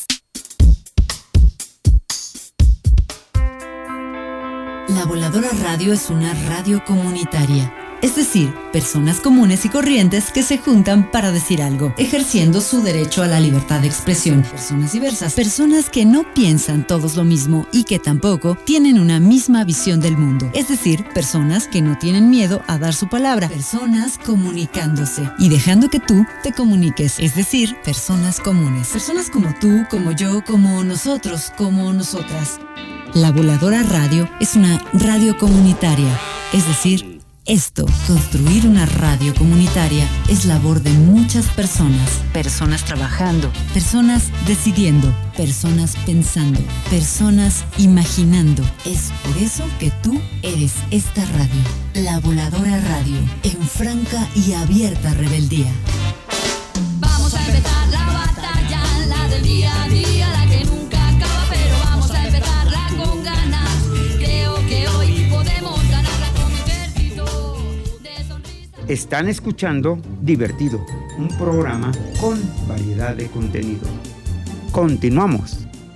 La Voladora Radio es una radio comunitaria. Es decir, personas comunes y corrientes que se juntan para decir algo, ejerciendo su derecho a la libertad de expresión. Personas diversas, personas que no piensan todos lo mismo y que tampoco tienen una misma visión del mundo. Es decir, personas que no tienen miedo a dar su palabra. Personas comunicándose y dejando que tú te comuniques. Es decir, personas comunes. Personas como tú, como yo, como nosotros, como nosotras. La Voladora Radio es una radio comunitaria. Es decir, construir una radio comunitaria es labor de muchas personas. Personas trabajando, personas decidiendo, personas pensando, personas imaginando. Es por eso que tú eres esta radio, La Voladora Radio, en franca y abierta rebeldía. Vamos a empezar la batalla, la del día a día, la que nunca acaba, pero vamos a empezarla con ganas. Creo que hoy podemos ganarla con ejército de sonrisas. Están escuchando Divertido, un programa con variedad de contenido. Continuamos.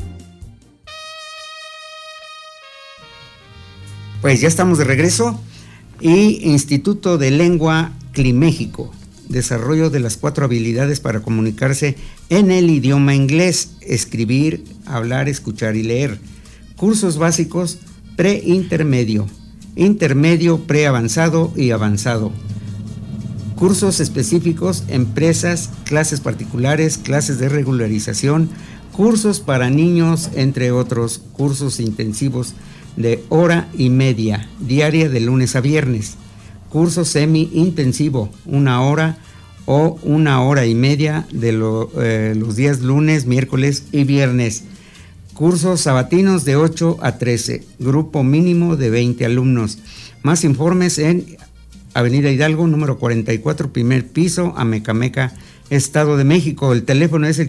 Pues ya estamos de regreso y Instituto de Lengua Climéxico. Desarrollo de las 4 habilidades para comunicarse en el idioma inglés: escribir, hablar, escuchar y leer. Cursos básicos pre-intermedio, intermedio, pre-avanzado y avanzado. Cursos específicos, empresas, clases particulares, clases de regularización, cursos para niños, entre otros, cursos intensivos de hora y media, diaria de lunes a viernes. Curso semi-intensivo, 1 hora o 1 hora y media de los días lunes, miércoles y viernes. Cursos sabatinos de 8 a 13, grupo mínimo de 20 alumnos. Más informes en Avenida Hidalgo, número 44, primer piso, Amecameca, Estado de México. El teléfono es el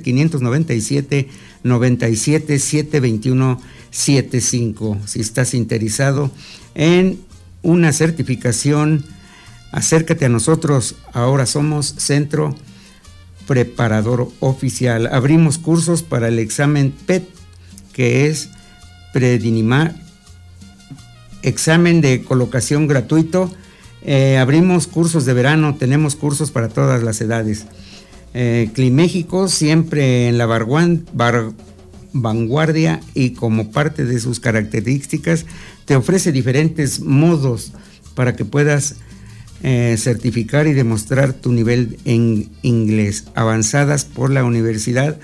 597-97-721-75. Si estás interesado en una certificación, acércate a nosotros. Ahora somos Centro Preparador Oficial. Abrimos cursos para el examen PET, que es Predinimar, examen de colocación gratuito. Abrimos cursos de verano, tenemos cursos para todas las edades. Climéxico, siempre en la vanguardia y como parte de sus características, te ofrece diferentes modos para que puedas certificar y demostrar tu nivel en inglés. Avanzadas por la universidad,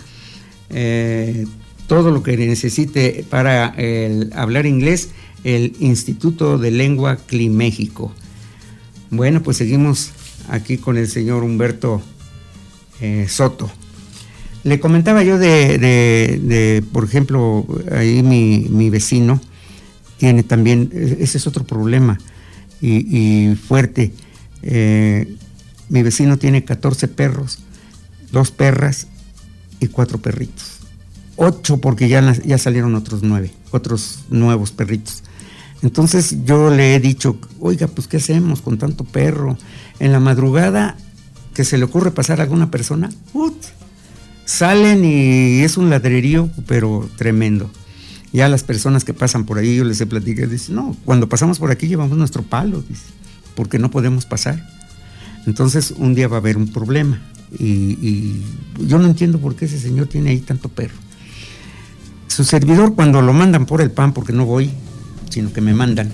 todo lo que necesite para hablar inglés, el Instituto de Lengua Climéxico. Bueno, pues seguimos aquí con el señor Humberto Soto. Le comentaba yo de por ejemplo, ahí mi vecino tiene también, ese es otro problema y fuerte. Mi vecino tiene 14 perros, 2 perras y 4 perritos. 8 porque ya salieron otros 9, otros nuevos perritos. Entonces yo le he dicho, oiga, pues ¿qué hacemos con tanto perro? En la madrugada que se le ocurre pasar a alguna persona, salen y es un ladrerío, pero tremendo. Ya las personas que pasan por ahí, yo les he platicado, dicen, no, cuando pasamos por aquí llevamos nuestro palo, dice, porque no podemos pasar. Entonces un día va a haber un problema y yo no entiendo por qué ese señor tiene ahí tanto perro. Su servidor, cuando lo mandan por el pan, porque no voy, sino que me mandan,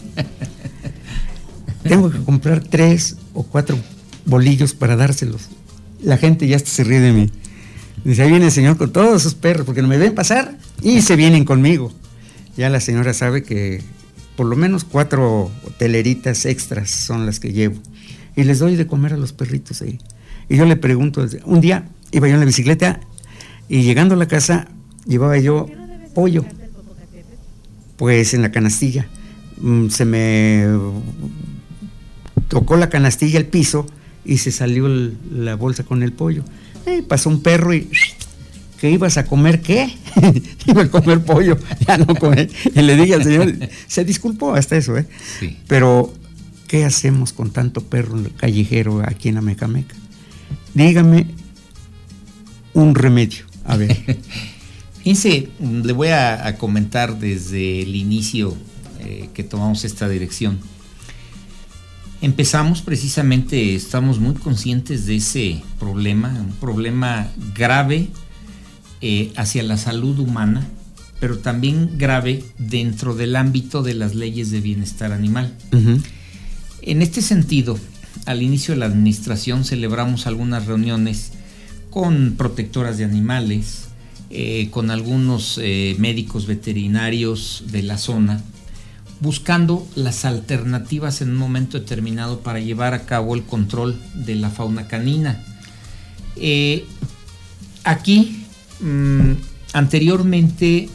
tengo que comprar 3 o 4 bolillos para dárselos. La gente ya hasta se ríe de mí. Dice, ahí viene el señor con todos sus perros, porque no me ven pasar y se vienen conmigo. Ya la señora sabe que por lo menos 4 teleritas extras son las que llevo. Y les doy de comer a los perritos ahí. Y yo le pregunto, un día iba yo en la bicicleta y llegando a la casa llevaba yo pollo. Pues en la canastilla. Se me tocó la canastilla al piso y se salió la bolsa con el pollo. Pasó un perro y... ¿Qué ibas a comer? ¿Qué? Iba a comer pollo, ya no comer. Y le dije al señor, se disculpó hasta eso, ¿eh? Sí. Pero, ¿qué hacemos con tanto perro callejero aquí en Amecameca? Dígame un remedio, a ver. Fíjense, le voy a comentar desde el inicio que tomamos esta dirección. Empezamos precisamente, estamos muy conscientes de ese problema, un problema grave hacia la salud humana, pero también grave dentro del ámbito de las leyes de bienestar animal. Uh-huh. En este sentido, al inicio de la administración celebramos algunas reuniones con protectoras de animales, con algunos médicos veterinarios de la zona, buscando las alternativas en un momento determinado para llevar a cabo el control de la fauna canina. Aquí, anteriormente,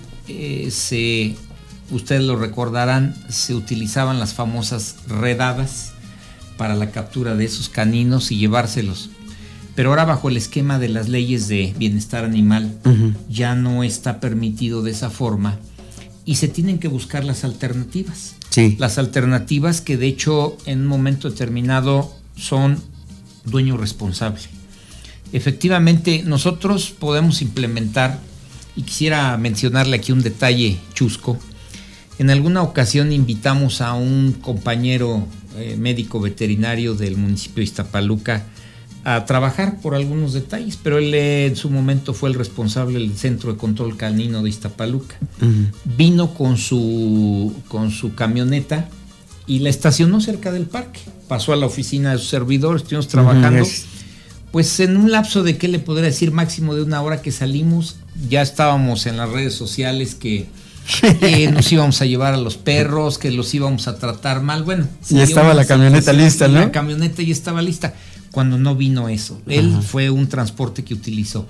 ustedes lo recordarán, se utilizaban las famosas redadas para la captura de esos caninos y llevárselos. Pero ahora, bajo el esquema de las leyes de bienestar animal, uh-huh, ya no está permitido de esa forma y se tienen que buscar las alternativas. Sí. Las alternativas que, de hecho, en un momento determinado son dueño responsable. Efectivamente, nosotros podemos implementar, y quisiera mencionarle aquí un detalle chusco. En alguna ocasión invitamos a un compañero médico veterinario del municipio de Iztapaluca a trabajar por algunos detalles, pero él en su momento fue el responsable del Centro de Control Canino de Iztapaluca. Uh-huh. Vino con su camioneta y la estacionó cerca del parque. Pasó a la oficina de su servidor, estuvimos trabajando. Uh-huh. Pues en un lapso de, ¿qué le podría decir? Máximo de 1 hora que salimos, ya estábamos en las redes sociales que nos íbamos a llevar a los perros, que los íbamos a tratar mal. Bueno, ya estaba la camioneta lista, ¿no? La camioneta ya estaba lista. Cuando no vino eso, él fue un transporte que utilizó.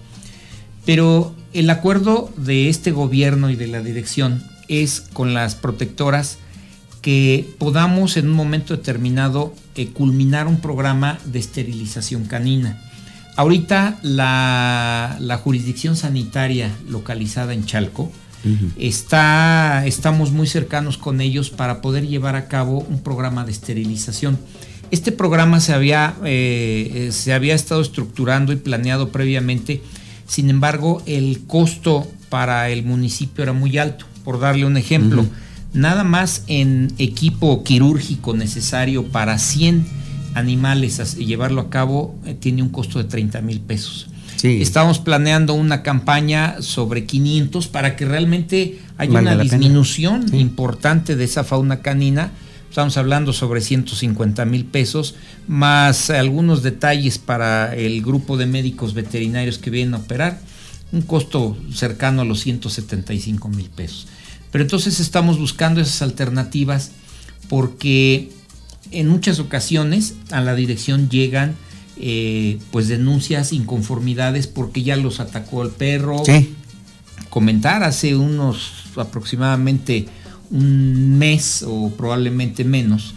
Pero el acuerdo de este gobierno y de la dirección es con las protectoras que podamos en un momento determinado culminar un programa de esterilización canina. Ahorita la jurisdicción sanitaria localizada en Chalco, uh-huh, estamos muy cercanos con ellos para poder llevar a cabo un programa de esterilización. Este programa se había estado estructurando y planeado previamente, sin embargo, el costo para el municipio era muy alto. Por darle un ejemplo, uh-huh, nada más en equipo quirúrgico necesario para 100 animales llevarlo a cabo tiene un costo de 30,000 pesos. Sí. Estamos planeando una campaña sobre 500 para que realmente haya una disminución importante de esa fauna canina. Estamos hablando sobre 150,000 pesos, más algunos detalles para el grupo de médicos veterinarios que vienen a operar, un costo cercano a los 175,000 pesos. Pero entonces estamos buscando esas alternativas porque en muchas ocasiones a la dirección llegan pues denuncias, inconformidades porque ya los atacó el perro. Sí. Comentar hace aproximadamente un mes o probablemente menos,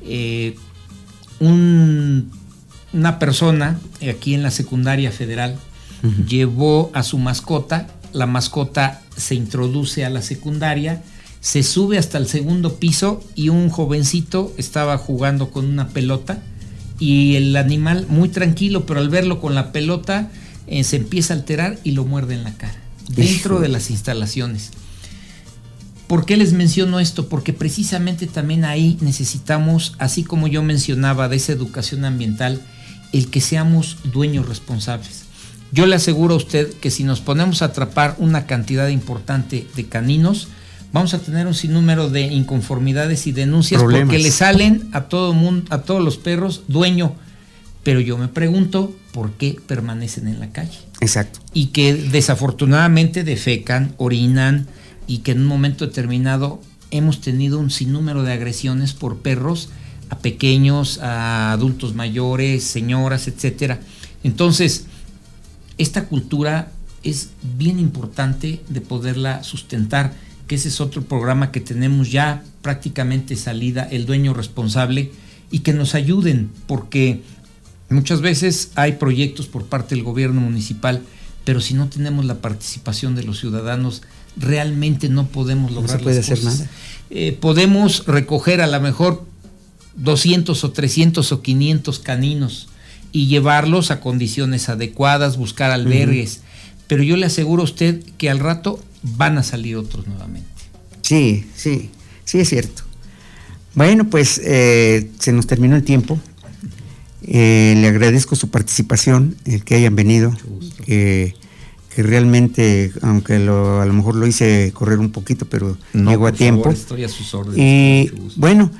una persona aquí en la secundaria federal, uh-huh, llevó a su mascota. La mascota se introduce a la secundaria, se sube hasta el segundo piso y un jovencito estaba jugando con una pelota y el animal muy tranquilo, pero al verlo con la pelota se empieza a alterar y lo muerde en la cara, dentro de las instalaciones. ¿Por qué les menciono esto? Porque precisamente también ahí necesitamos, así como yo mencionaba de esa educación ambiental, el que seamos dueños responsables. Yo le aseguro a usted que si nos ponemos a atrapar una cantidad importante de caninos, vamos a tener un sinnúmero de inconformidades y denuncias, problemas, porque le salen a todo mundo, a todos los perros, dueño. Pero yo me pregunto por qué permanecen en la calle. Exacto. Y que desafortunadamente defecan, orinan, y que en un momento determinado hemos tenido un sinnúmero de agresiones por perros a pequeños, a adultos mayores, señoras, etcétera. Entonces, esta cultura es bien importante de poderla sustentar, que ese es otro programa que tenemos ya prácticamente salida, el dueño responsable, y que nos ayuden, porque muchas veces hay proyectos por parte del gobierno municipal, pero si no tenemos la participación de los ciudadanos, realmente no podemos lograr no se puede las hacer cosas. Nada. Podemos recoger a lo mejor 200 o 300 o 500 caninos y llevarlos a condiciones adecuadas, buscar albergues, pero yo le aseguro a usted que al rato van a salir otros nuevamente. Sí, es cierto. Bueno, pues se nos terminó el tiempo. Le agradezco su participación, el que hayan venido, que realmente, aunque a lo mejor lo hice correr un poquito, pero no, llegó a tiempo. Favor, estoy a sus órdenes. Y bueno,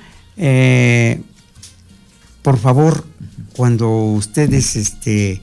por favor, cuando ustedes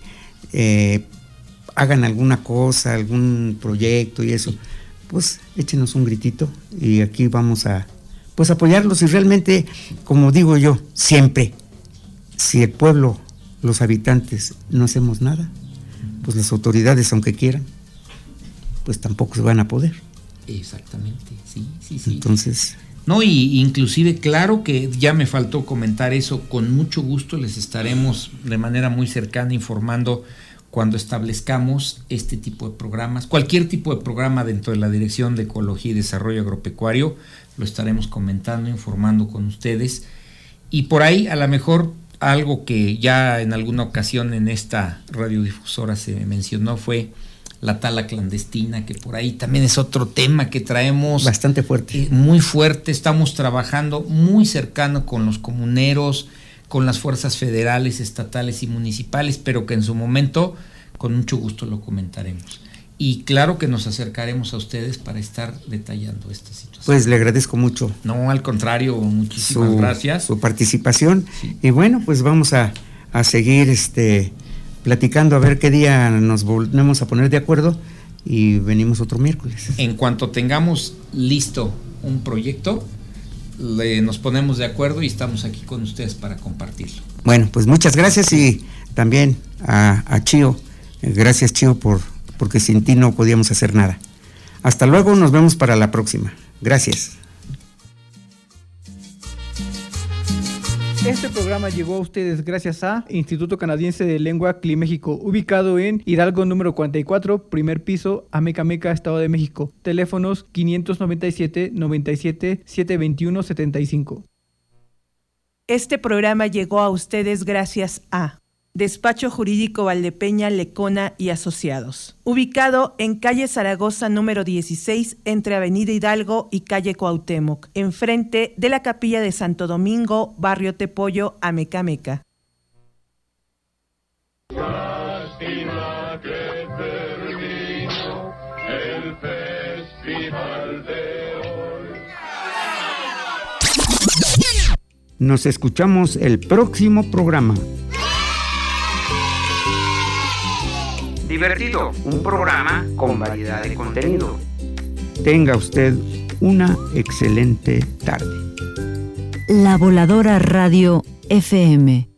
hagan alguna cosa, algún proyecto y eso, pues échenos un gritito y aquí vamos a apoyarlos. Y realmente, como digo yo, siempre, si el pueblo, los habitantes, no hacemos nada, pues las autoridades, aunque quieran, pues tampoco se van a poder. Exactamente, sí. Entonces... No, y inclusive, claro que ya me faltó comentar eso, con mucho gusto les estaremos de manera muy cercana informando cuando establezcamos este tipo de programas, cualquier tipo de programa dentro de la Dirección de Ecología y Desarrollo Agropecuario, lo estaremos comentando, informando con ustedes. Y por ahí, a lo mejor, algo que ya en alguna ocasión en esta radiodifusora se mencionó fue la tala clandestina, que por ahí también es otro tema que traemos bastante fuerte. Muy fuerte, estamos trabajando muy cercano con los comuneros, con las fuerzas federales, estatales y municipales, pero que en su momento con mucho gusto lo comentaremos. Y claro que nos acercaremos a ustedes para estar detallando esta situación. Pues le agradezco mucho. No, al contrario, muchísimas gracias. Su participación. Sí. Y bueno, pues vamos a seguir platicando a ver qué día nos volvemos a poner de acuerdo y venimos otro miércoles. En cuanto tengamos listo un proyecto, nos ponemos de acuerdo y estamos aquí con ustedes para compartirlo. Bueno, pues muchas gracias y también a Chío. Gracias, Chío, porque sin ti no podíamos hacer nada. Hasta luego, nos vemos para la próxima. Gracias. Este programa llegó a ustedes gracias a Instituto Canadiense de Lengua Climéxico, ubicado en Hidalgo número 44, primer piso, Amecameca, Estado de México. Teléfonos 597-97-721-75. Este programa llegó a ustedes gracias a Despacho Jurídico Valdepeña, Lecona y Asociados, ubicado en calle Zaragoza número 16, entre Avenida Hidalgo y calle Cuauhtémoc, enfrente de la Capilla de Santo Domingo, barrio Tepollo, Amecameca. Lástima que terminó el festival de hoy. Nos escuchamos el próximo programa. Divertido, un programa con variedad de contenido. Tenga usted una excelente tarde. La Voladora Radio FM